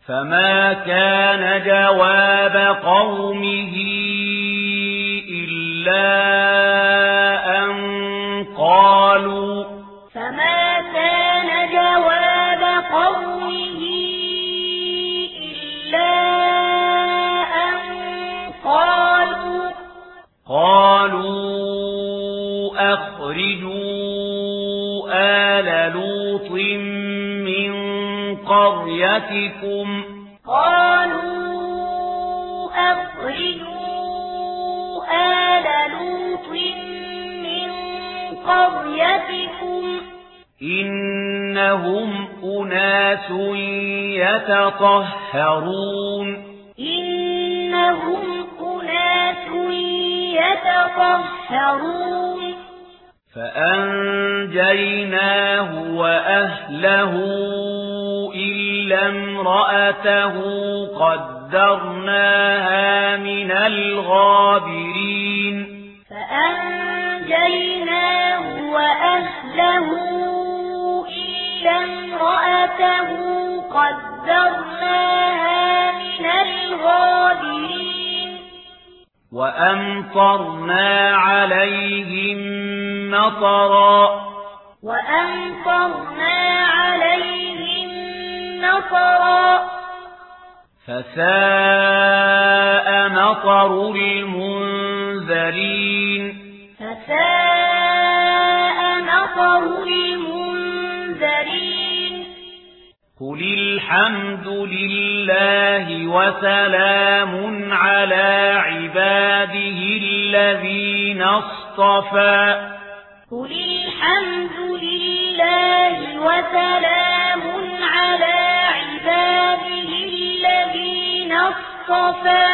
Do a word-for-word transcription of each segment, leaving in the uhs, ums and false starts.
فما كان جواب قومه إلا أن قالوا فما كان جواب قومه إلا أن قالوا قالوا أخرجوا آل لوط من قريتكم قالوا أخرجوا آل لوط من قريتكم إنهم أناس يتطهرون إنهم أناس يتطهرون فأنجيناه وأهله إلا امرأته قدرناها من الغابرين فأنجيناه وأهله إلا امرأته قدرناها من الغابرين وأمطرنا عليهم مطرا وأمطرنا عليهم مطرا فساء مطر المنذرين فساء مطر المنذرين قل الحمد لله وسلام على عباده الذين اصطفى قل الحمد لله وسلام على عباده الذين اصطفى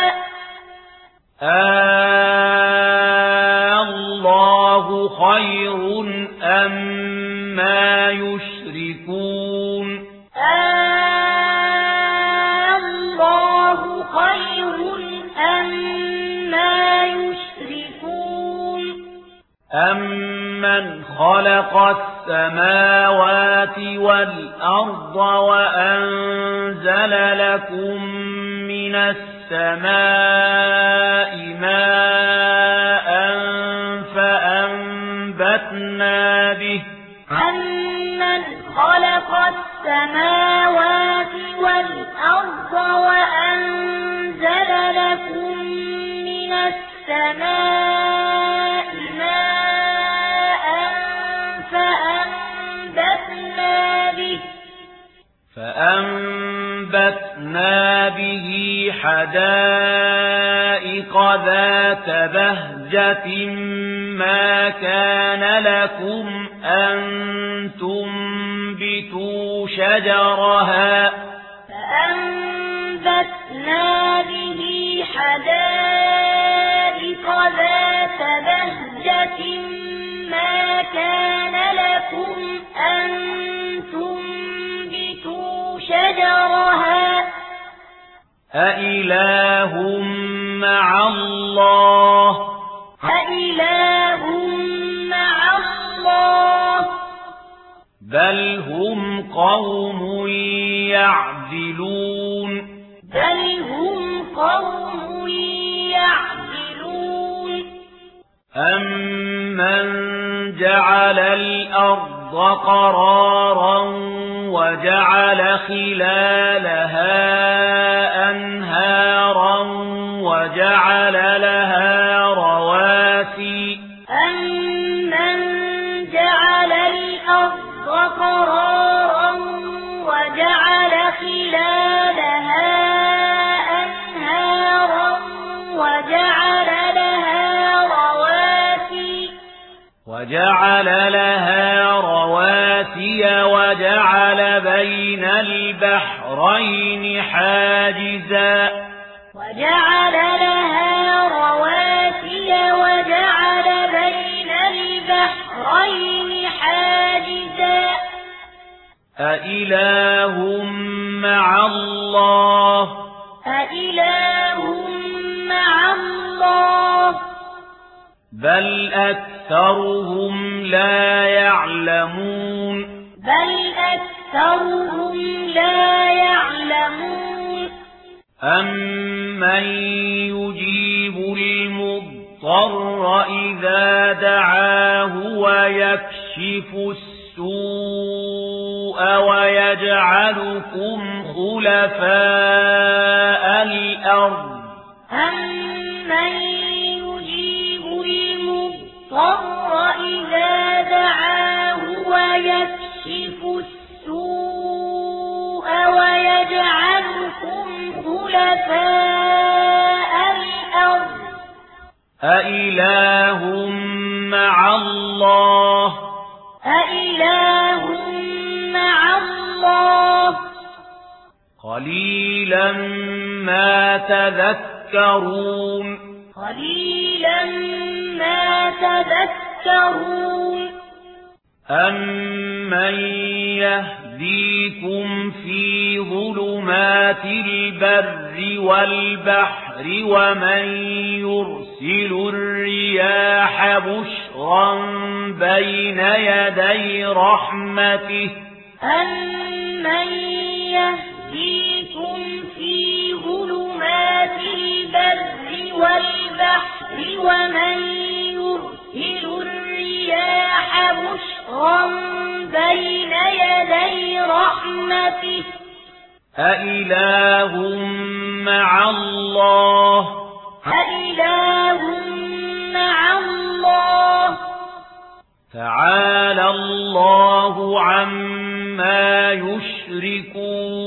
الله خير أما يشركون الله خير أما يشركون أمن خلق السماوات والأرض وأنزل لكم من السماء ماء فأنبتنا به أمن خلق السماوات والأرض وأنزل لكم من السماء ماء فأنبتنا به فأنبتنا به حدائق ذات بهجة ما كان لكم أن تنبتوا شجرها فأنبتنا به حدائق ذات بهجة ما كان لكم أن تنبتوا شجرها أإله مع الله أإله مع الله بل هم قوم يعدلون بل هم قوم يعدلون أمن جعل الأرض قرارا وجعل خلالها أنهارا وجعل لها رواسي أمن جعل الأرض قرارا وجعل خلالها أنهارا وجعل لها رواسي وجعل لها رواسي وجعل بين البحرين حاجزا وجعل لها رواسي وجعل بين البحرين حاجزا أإله مع الله أإله مع الله بل أكثرهم لا يعلمون بل أكثرهم لا يعلمون أَمَّن يُجِيبُ الْمُضْطَرَّ إِذَا دَعَاهُ وَيَكْشِفُ السُّوءَ وَيَجْعَلُكُمْ خُلَفَاءَ الْأَرْضِ أَمَّن يُجِيبُ الْمُضْطَرَّ إِذَا دَعَاهُ وَيَكْشِفُ السُّوءَ وَيَجْعَلُكُمْ خُلَفَاءَ الْأَرْضِ أَإِلَٰهٌ مَّعَ اللَّهِ أَإِلَٰهٌ مَّعَ اللَّهِ قَلِيلًا مَّا تَذَكَّرُونَ قَلِيلًا مَّا تَذَكَّرُونَ أَمَّن يَهْدِيكُمْ فِي ظُلُمَاتِ الْبَرِّ وَالْبَحْرِ وَمَن يُرْسِلُ الرِّيَاحَ بُشْرًا بَيْنَ يَدَيْ رَحْمَتِهِ أَمَّن يَهْدِيكُمْ فِي ظُلُمَاتِ الْبَرِّ وَالْبَحْرِ وَمَن يُرْسِلُ الرِّيَاحَ بُشْرًا بَيْنَ يَدَيْ رَحْمَتِهِ أَإِلَٰهٌ مَّعَ اللَّهِ أَإِلَٰهٌ مَّعَ اللَّهِ تَعَالَى اللَّهُ عَمَّا يُشْرِكُونَ